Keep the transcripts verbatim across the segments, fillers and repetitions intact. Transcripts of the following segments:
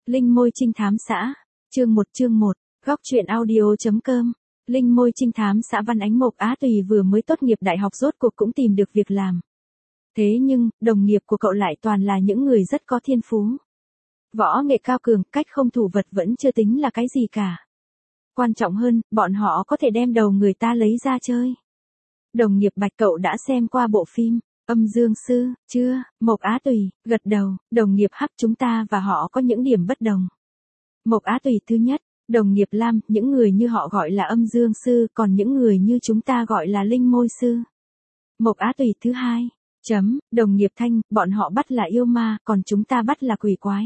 Linh Môi Trinh Thám Xã. Chương một chương một. Góc truyện audio.com. Linh Môi Trinh Thám Xã Văn Ánh Mộc Á Tùy vừa mới tốt nghiệp đại học rốt cuộc cũng tìm được việc làm. Thế nhưng, đồng nghiệp của cậu lại toàn là những người rất có thiên phú. Võ nghệ cao cường, cách không thủ vật vẫn chưa tính là cái gì cả. Quan trọng hơn, bọn họ có thể đem đầu người ta lấy ra chơi. Đồng nghiệp Bạch cậu đã xem qua bộ phim Âm Dương Sư, chưa? Mộc Á Tùy, gật đầu, đồng nghiệp Hắc chúng ta và họ có những điểm bất đồng. Mộc Á Tùy thứ nhất, đồng nghiệp Lam, những người như họ gọi là Âm Dương Sư, còn những người như chúng ta gọi là Linh Môi Sư. Mộc Á Tùy thứ hai, chấm, đồng nghiệp Thanh, bọn họ bắt là yêu ma, còn chúng ta bắt là quỷ quái.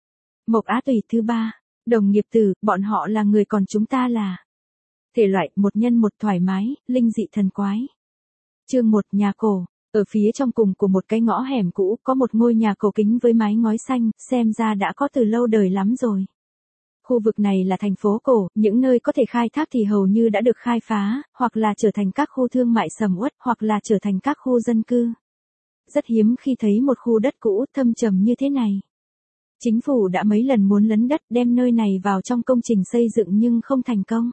Mộc Á Tùy thứ ba, đồng nghiệp Tử, bọn họ là người còn chúng ta là thể loại một nhân một thoải mái, linh dị thần quái. Chương một, nhà cổ. Ở phía trong cùng của một cái ngõ hẻm cũ có một ngôi nhà cổ kính với mái ngói xanh, xem ra đã có từ lâu đời lắm rồi. Khu vực này là thành phố cổ, những nơi có thể khai thác thì hầu như đã được khai phá, hoặc là trở thành các khu thương mại sầm uất, hoặc là trở thành các khu dân cư. Rất hiếm khi thấy một khu đất cũ thâm trầm như thế này. Chính phủ đã mấy lần muốn lấn đất đem nơi này vào trong công trình xây dựng nhưng không thành công.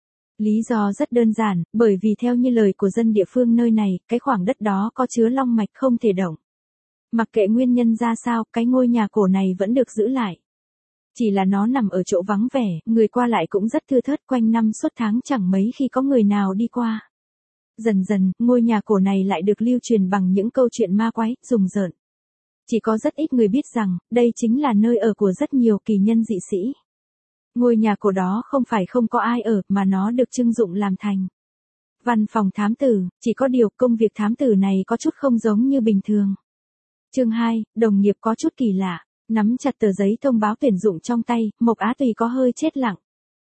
Lý do rất đơn giản, bởi vì theo như lời của dân địa phương nơi này, cái khoảng đất đó có chứa long mạch không thể động. Mặc kệ nguyên nhân ra sao, cái ngôi nhà cổ này vẫn được giữ lại. Chỉ là nó nằm ở chỗ vắng vẻ, người qua lại cũng rất thưa thớt, quanh năm suốt tháng chẳng mấy khi có người nào đi qua. Dần dần, ngôi nhà cổ này lại được lưu truyền bằng những câu chuyện ma quái, rùng rợn. Chỉ có rất ít người biết rằng, đây chính là nơi ở của rất nhiều kỳ nhân dị sĩ. Ngôi nhà cổ đó không phải không có ai ở, mà nó được trưng dụng làm thành văn phòng thám tử, chỉ có điều công việc thám tử này có chút không giống như bình thường. Chương hai, đồng nghiệp có chút kỳ lạ, nắm chặt tờ giấy thông báo tuyển dụng trong tay, Mộc Á Tùy có hơi chết lặng.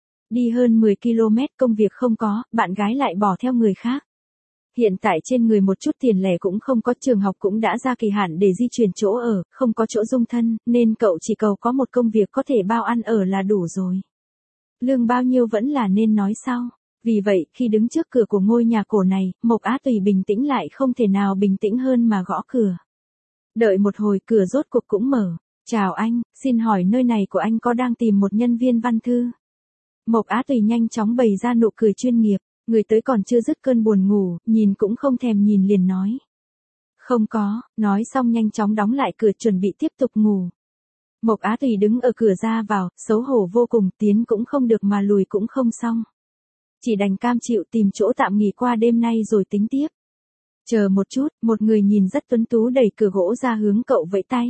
Đi hơn mười ki lô mét công việc không có, bạn gái lại bỏ theo người khác. Hiện tại trên người một chút tiền lẻ cũng không có, trường học cũng đã ra kỳ hạn để di chuyển chỗ ở, không có chỗ dung thân, nên cậu chỉ cầu có một công việc có thể bao ăn ở là đủ rồi. Lương bao nhiêu vẫn là nên nói sau. Vì vậy, khi đứng trước cửa của ngôi nhà cổ này, Mộc Á Tùy bình tĩnh lại không thể nào bình tĩnh hơn mà gõ cửa. Đợi một hồi cửa rốt cuộc cũng mở. Chào anh, xin hỏi nơi này của anh có đang tìm một nhân viên văn thư? Mộc Á Tùy nhanh chóng bày ra nụ cười chuyên nghiệp. Người tới còn chưa dứt cơn buồn ngủ, nhìn cũng không thèm nhìn liền nói. Không có, nói xong nhanh chóng đóng lại cửa chuẩn bị tiếp tục ngủ. Mộc Á Tùy đứng ở cửa ra vào, xấu hổ vô cùng, tiến cũng không được mà lùi cũng không xong. Chỉ đành cam chịu tìm chỗ tạm nghỉ qua đêm nay rồi tính tiếp. Chờ một chút, một người nhìn rất tuấn tú đẩy cửa gỗ ra hướng cậu vẫy tay.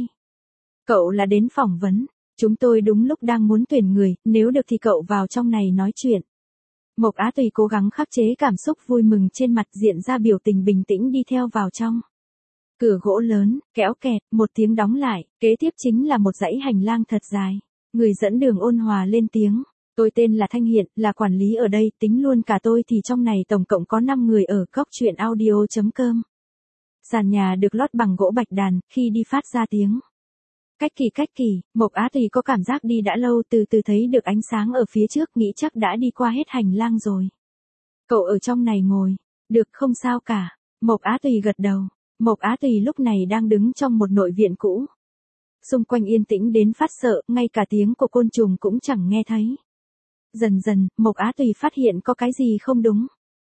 Cậu là đến phỏng vấn, chúng tôi đúng lúc đang muốn tuyển người, nếu được thì cậu vào trong này nói chuyện. Mộc Á Tùy cố gắng khắc chế cảm xúc vui mừng trên mặt, diện ra biểu tình bình tĩnh đi theo vào trong. Cửa gỗ lớn, kéo kẹt, một tiếng đóng lại, kế tiếp chính là một dãy hành lang thật dài. Người dẫn đường ôn hòa lên tiếng. Tôi tên là Thanh Hiện, là quản lý ở đây, tính luôn cả tôi thì trong này tổng cộng có năm người ở góc truyện audio.com. Sàn nhà được lót bằng gỗ bạch đàn, khi đi phát ra tiếng. Cách kỳ cách kỳ, Mộc Á Tùy có cảm giác đi đã lâu, từ từ thấy được ánh sáng ở phía trước, nghĩ chắc đã đi qua hết hành lang rồi. Cậu ở trong này ngồi, được không sao cả. Mộc Á Tùy gật đầu. Mộc Á Tùy lúc này đang đứng trong một nội viện cũ. Xung quanh yên tĩnh đến phát sợ, ngay cả tiếng của côn trùng cũng chẳng nghe thấy. Dần dần, Mộc Á Tùy phát hiện có cái gì không đúng.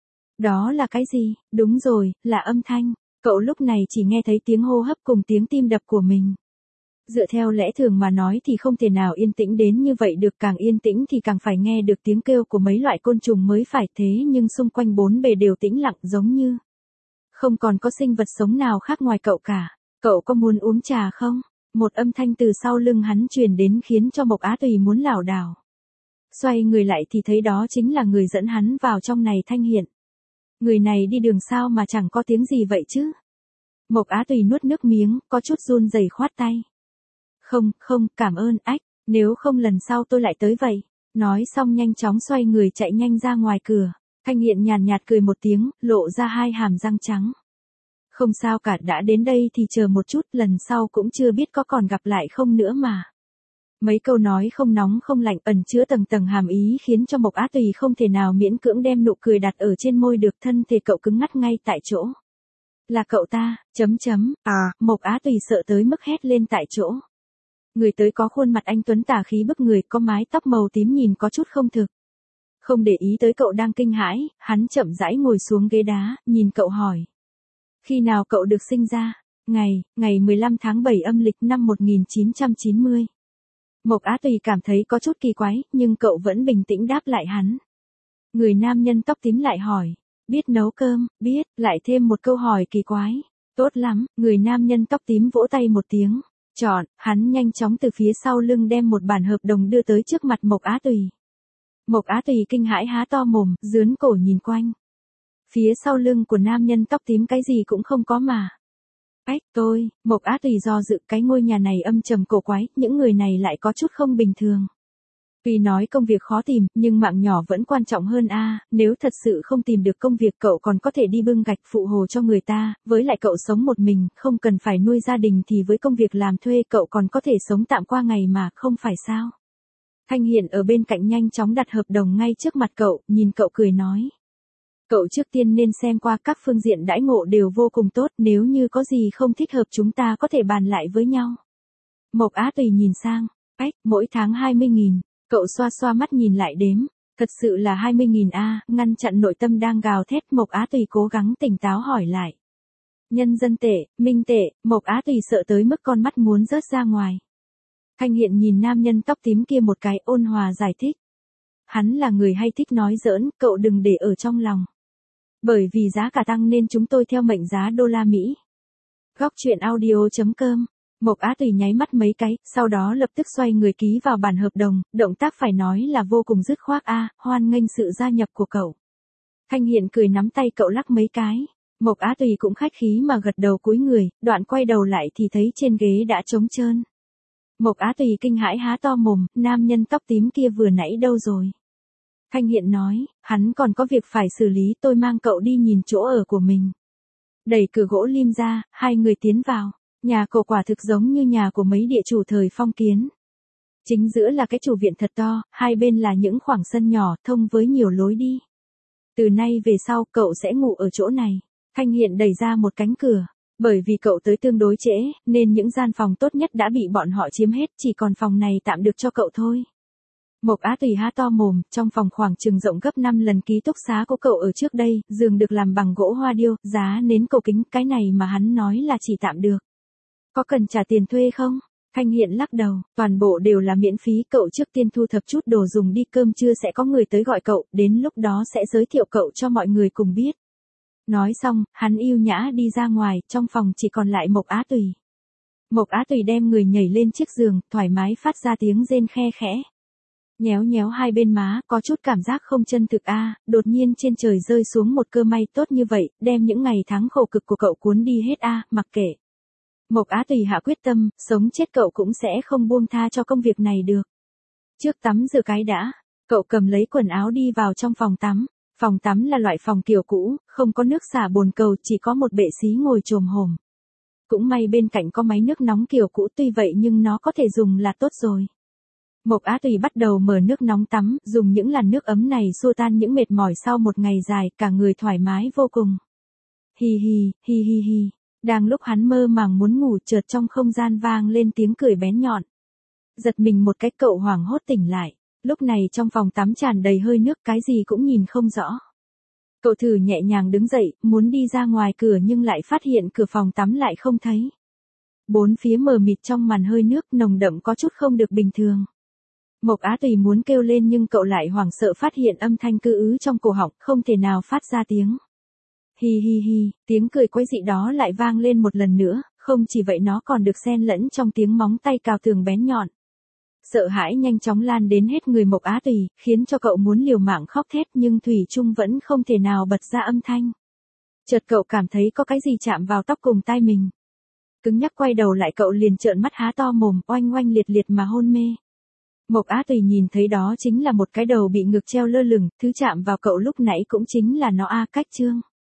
Đó là cái gì? Đúng rồi, là âm thanh. Cậu lúc này chỉ nghe thấy tiếng hô hấp cùng tiếng tim đập của mình. Dựa theo lẽ thường mà nói thì không thể nào yên tĩnh đến như vậy được, càng yên tĩnh thì càng phải nghe được tiếng kêu của mấy loại côn trùng mới phải, thế nhưng xung quanh bốn bề đều tĩnh lặng giống như không còn có sinh vật sống nào khác ngoài cậu cả. Cậu có muốn uống trà không? Một âm thanh từ sau lưng hắn truyền đến khiến cho Mộc Á Tùy muốn lảo đảo. Xoay người lại thì thấy đó chính là người dẫn hắn vào trong này, Thanh Hiện. Người này đi đường sao mà chẳng có tiếng gì vậy chứ? Mộc Á Tùy nuốt nước miếng, có chút run rẩy khoát tay. Không, không, cảm ơn, ách, nếu không lần sau tôi lại tới vậy. Nói xong nhanh chóng xoay người chạy nhanh ra ngoài cửa. Thanh Hiện nhàn nhạt cười một tiếng, lộ ra hai hàm răng trắng. Không sao cả, đã đến đây thì chờ một chút, lần sau cũng chưa biết có còn gặp lại không nữa mà. Mấy câu nói không nóng không lạnh, ẩn chứa tầng tầng hàm ý khiến cho Mộc Á Tùy không thể nào miễn cưỡng đem nụ cười đặt ở trên môi được, thân thể cậu cứng ngắt ngay tại chỗ. Là cậu ta, chấm chấm, à, Mộc Á Tùy sợ tới mức hét lên tại chỗ. Người tới có khuôn mặt anh tuấn tà khí bức người, có mái tóc màu tím nhìn có chút không thực. Không để ý tới cậu đang kinh hãi, hắn chậm rãi ngồi xuống ghế đá, nhìn cậu hỏi. Khi nào cậu được sinh ra? Ngày, ngày mười lăm tháng bảy âm lịch năm một nghìn chín trăm chín mươi. Mộc Á Tùy cảm thấy có chút kỳ quái, nhưng cậu vẫn bình tĩnh đáp lại hắn. Người nam nhân tóc tím lại hỏi. Biết nấu cơm, biết, lại thêm một câu hỏi kỳ quái. Tốt lắm, người nam nhân tóc tím vỗ tay một tiếng. Chọn, hắn nhanh chóng từ phía sau lưng đem một bản hợp đồng đưa tới trước mặt Mộc Á Tùy. Mộc Á Tùy kinh hãi há to mồm, dướn cổ nhìn quanh. Phía sau lưng của nam nhân tóc tím cái gì cũng không có mà. Ách, tôi, Mộc Á Tùy do dự, cái ngôi nhà này âm trầm cổ quái, những người này lại có chút không bình thường. Tuy nói công việc khó tìm, nhưng mạng nhỏ vẫn quan trọng hơn a. Nếu thật sự không tìm được công việc cậu còn có thể đi bưng gạch phụ hồ cho người ta, với lại cậu sống một mình, không cần phải nuôi gia đình thì với công việc làm thuê cậu còn có thể sống tạm qua ngày mà, không phải sao. Thanh Hiện ở bên cạnh nhanh chóng đặt hợp đồng ngay trước mặt cậu, nhìn cậu cười nói. Cậu trước tiên nên xem qua các phương diện đãi ngộ đều vô cùng tốt, nếu như có gì không thích hợp chúng ta có thể bàn lại với nhau. Mộc Á Tùy nhìn sang, ách, mỗi tháng hai mươi nghìn, cậu xoa xoa mắt nhìn lại đếm, thật sự là hai mươi nghìn a, ngăn chặn nội tâm đang gào thét, Mộc Á Tùy cố gắng tỉnh táo hỏi lại. Nhân dân tệ, minh tệ, Mộc Á Tùy sợ tới mức con mắt muốn rớt ra ngoài. Thanh Hiện nhìn nam nhân tóc tím kia một cái, ôn hòa giải thích. Hắn là người hay thích nói giỡn, cậu đừng để ở trong lòng. Bởi vì giá cả tăng nên chúng tôi theo mệnh giá đô la Mỹ. Góc truyện audio chấm com. Mộc Á Tùy nháy mắt mấy cái, sau đó lập tức xoay người ký vào bản hợp đồng, động tác phải nói là vô cùng dứt khoát a, hoan nghênh sự gia nhập của cậu. Thanh Hiện cười nắm tay cậu lắc mấy cái. Mộc Á Tùy cũng khách khí mà gật đầu cúi người, đoạn quay đầu lại thì thấy trên ghế đã trống trơn. Mộc Á Tùy kinh hãi há to mồm, nam nhân tóc tím kia vừa nãy đâu rồi? Thanh Hiện nói, hắn còn có việc phải xử lý, tôi mang cậu đi nhìn chỗ ở của mình. Đẩy cửa gỗ lim ra, hai người tiến vào. Nhà cậu quả thực giống như nhà của mấy địa chủ thời phong kiến. Chính giữa là cái chủ viện thật to, hai bên là những khoảng sân nhỏ, thông với nhiều lối đi. Từ nay về sau, cậu sẽ ngủ ở chỗ này. Thanh Hiện đẩy ra một cánh cửa. Bởi vì cậu tới tương đối trễ, nên những gian phòng tốt nhất đã bị bọn họ chiếm hết, chỉ còn phòng này tạm được cho cậu thôi. Mộc Á Tùy há to mồm, trong phòng khoảng chừng rộng gấp năm lần ký túc xá của cậu ở trước đây, giường được làm bằng gỗ hoa điêu, giá nến cầu kính, cái này mà hắn nói là chỉ tạm được. Có cần trả tiền thuê không? Thanh Hiện lắc đầu, toàn bộ đều là miễn phí, cậu trước tiên thu thập chút đồ dùng đi, cơm trưa sẽ có người tới gọi cậu, đến lúc đó sẽ giới thiệu cậu cho mọi người cùng biết. Nói xong, hắn yêu nhã đi ra ngoài, trong phòng chỉ còn lại Mộc Á Tùy. Mộc Á Tùy đem người nhảy lên chiếc giường, thoải mái phát ra tiếng rên khe khẽ. Nhéo nhéo hai bên má, có chút cảm giác không chân thực a, à, đột nhiên trên trời rơi xuống một cơ may tốt như vậy, đem những ngày tháng khổ cực của cậu cuốn đi hết a, à, mặc kệ. Mộc Á Tùy hạ quyết tâm, sống chết cậu cũng sẽ không buông tha cho công việc này được. Trước tắm rửa cái đã, cậu cầm lấy quần áo đi vào trong phòng tắm. Phòng tắm là loại phòng kiểu cũ, không có nước xả bồn cầu, chỉ có một bệ xí ngồi chồm hổm. Cũng may bên cạnh có máy nước nóng kiểu cũ, tuy vậy nhưng nó có thể dùng là tốt rồi. Mộc Á Tùy bắt đầu mở nước nóng tắm, dùng những làn nước ấm này xua tan những mệt mỏi sau một ngày dài, cả người thoải mái vô cùng. Hi hi, hi hi hi. Đang lúc hắn mơ màng muốn ngủ, chợt trong không gian vang lên tiếng cười bén nhọn. Giật mình một cái, cậu hoảng hốt tỉnh lại. Lúc này trong phòng tắm tràn đầy hơi nước, cái gì cũng nhìn không rõ. Cậu thử nhẹ nhàng đứng dậy, muốn đi ra ngoài cửa nhưng lại phát hiện cửa phòng tắm lại không thấy. Bốn phía mờ mịt trong màn hơi nước, nồng đậm có chút không được bình thường. Mộc Á Tùy muốn kêu lên nhưng cậu lại hoảng sợ phát hiện âm thanh cứ ứ trong cổ họng, không thể nào phát ra tiếng. Hi hi hi, tiếng cười quái dị đó lại vang lên một lần nữa, không chỉ vậy nó còn được xen lẫn trong tiếng móng tay cào tường bén nhọn. Sợ hãi nhanh chóng lan đến hết người Mộc Á Tùy, khiến cho cậu muốn liều mạng khóc thét nhưng thủy chung vẫn không thể nào bật ra âm thanh. Chợt cậu cảm thấy có cái gì chạm vào tóc cùng tai mình. Cứng nhắc quay đầu lại, cậu liền trợn mắt há to mồm, oanh oanh liệt liệt mà hôn mê. Mộc Á Tùy nhìn thấy đó chính là một cái đầu bị ngược treo lơ lửng, thứ chạm vào cậu lúc nãy cũng chính là nó a, Cách Trương.